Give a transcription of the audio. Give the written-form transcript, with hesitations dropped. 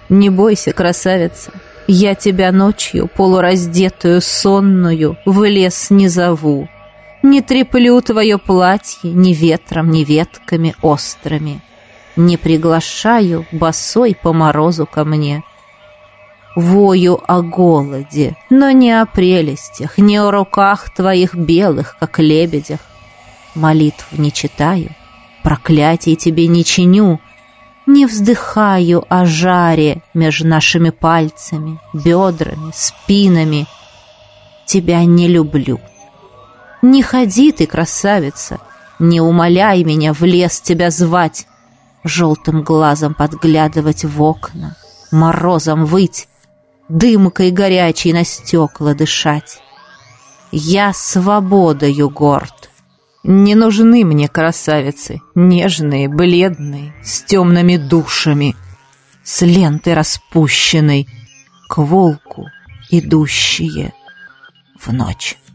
Не бойся, красавица, я тебя ночью, полураздетую, сонную, в лес не зову. Не треплю твое платье ни ветром, ни ветками острыми. Не приглашаю босой по морозу ко мне. Вою о голоде, но не о прелестях, не о руках твоих белых, как лебедях. Молитв не читаю, проклятий тебе не чиню, не вздыхаю о жаре между нашими пальцами, бедрами, спинами. Тебя не люблю. Не ходи ты, красавица, не умоляй меня в лес тебя звать, желтым глазом подглядывать в окна, морозом выть, дымкой горячей на стекла дышать. Я свободою горд. Не нужны мне красавицы, нежные, бледные, с темными душами, с лентой распущенной, к волку идущие в ночь.